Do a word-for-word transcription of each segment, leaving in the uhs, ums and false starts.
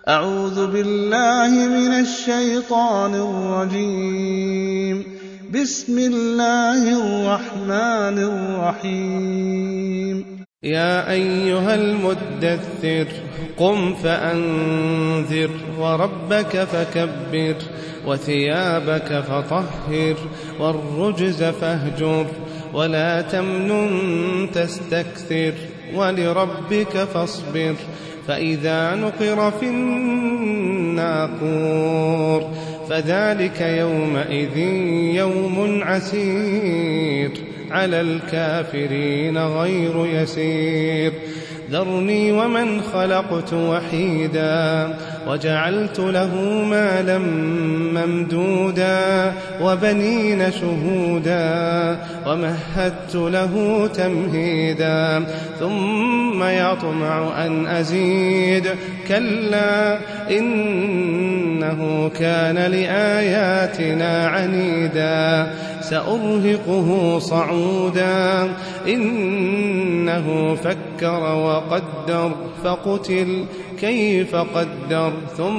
أعوذ بالله من الشيطان الرجيم. بسم الله الرحمن الرحيم. يا أيها المدثر قم فأنذر وربك فكبر وثيابك فطهر والرجز فاهجر ولا تمنن تستكثر ولربك فاصبر فإذا نقر في الناقور فذلك يومئذ يوم عسير على الكافرين غير يسير. ذرني ومن خلقت وحيدا وجعلت له مالا ممدودا وبنين شهودا ومهدت له تمهيدا ثم يطمع أن أزيد كلا إنه كان لآياتنا عنيدا سأرهقه صعودا إنه فكر وقدر فقتل كيف قدر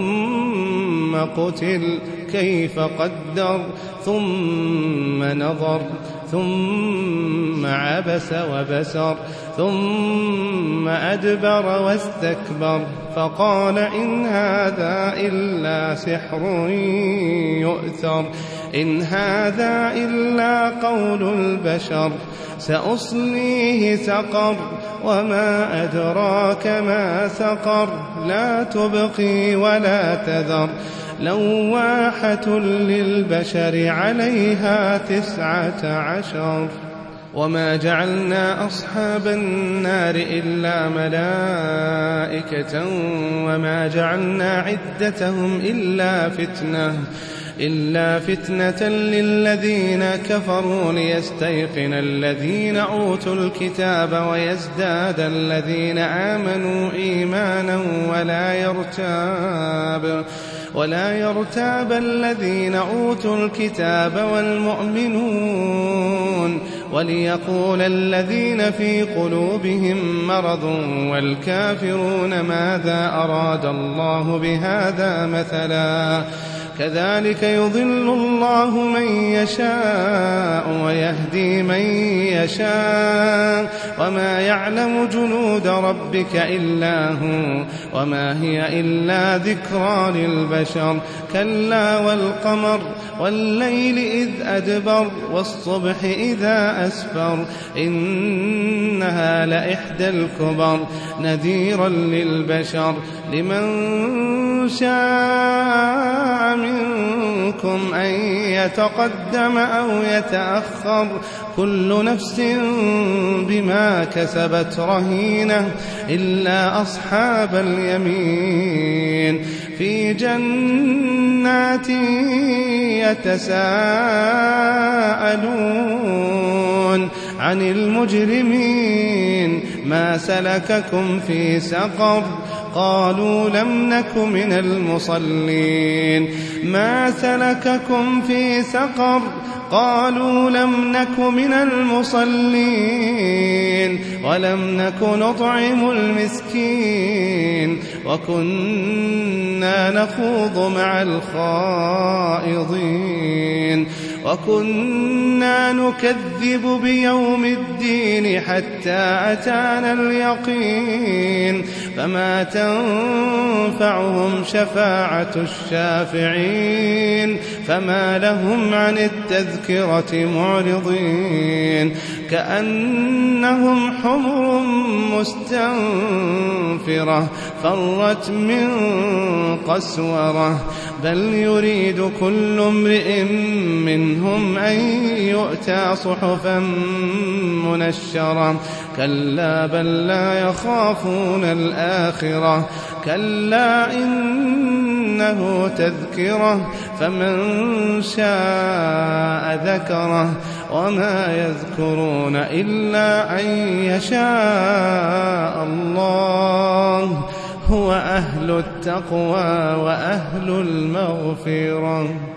ثم قتل كيف قدر ثم نظر ثم عبس وبسر ثم أدبر واستكبر فقال إن هذا إلا سحر يؤثر إن هذا إلا قول البشر سأصليه سقر وما أدراك ما سقر لا تبقي ولا تذر لواحة للبشر عليها تسعة عشر. وما جعلنا أصحاب النار إلا ملائكة وما جعلنا عدتهم إلا فتنة إلا فتنة للذين كفروا ليستيقن الذين أوتوا الكتاب ويزداد الذين آمنوا إيمانا ولا يرتاب ولا يرتاب الذين أوتوا الكتاب والمؤمنون وليقول الذين في قلوبهم مرض والكافرون ماذا أراد الله بهذا مثلا كذلك يضل الله من يشاء ويهدي من يشاء وما يعلم جنود ربك إلا هو وما هي إلا ذكرى للبشر كلا والقمر والليل إذ أدبر والصبح إذا أسفر إنها لإحدى الكبر نذيرا للبشر لمن شاء منكم أن يتقدم أو يتأخر كل نفس بما كسبت رهينة إلا أصحاب اليمين في جنات يتساءلون عن المجرمين ما سلككم في سقر قالوا لم نك من المصلين ما سلككم في سقر قالوا لم نك من المصلين ولم نك نطعم المسكين وكنا نخوض مع الخائضين وكنا نكذب بيوم الدين حتى أتانا اليقين فما تنفعهم شفاعة الشافعين فما لهم عن التذكرة معرضين كأنهم حمر مستنفرة فرت من قسورة بل يريد كل امرئ منهم أن يؤتى صحفا منشرة كلا بل لا يخافون الآخرة كلا إنه تذكرة فمن شاء ذكره وما يذكرون إلا أن يشاء الله هو أهل التقوى وأهل المغفرة.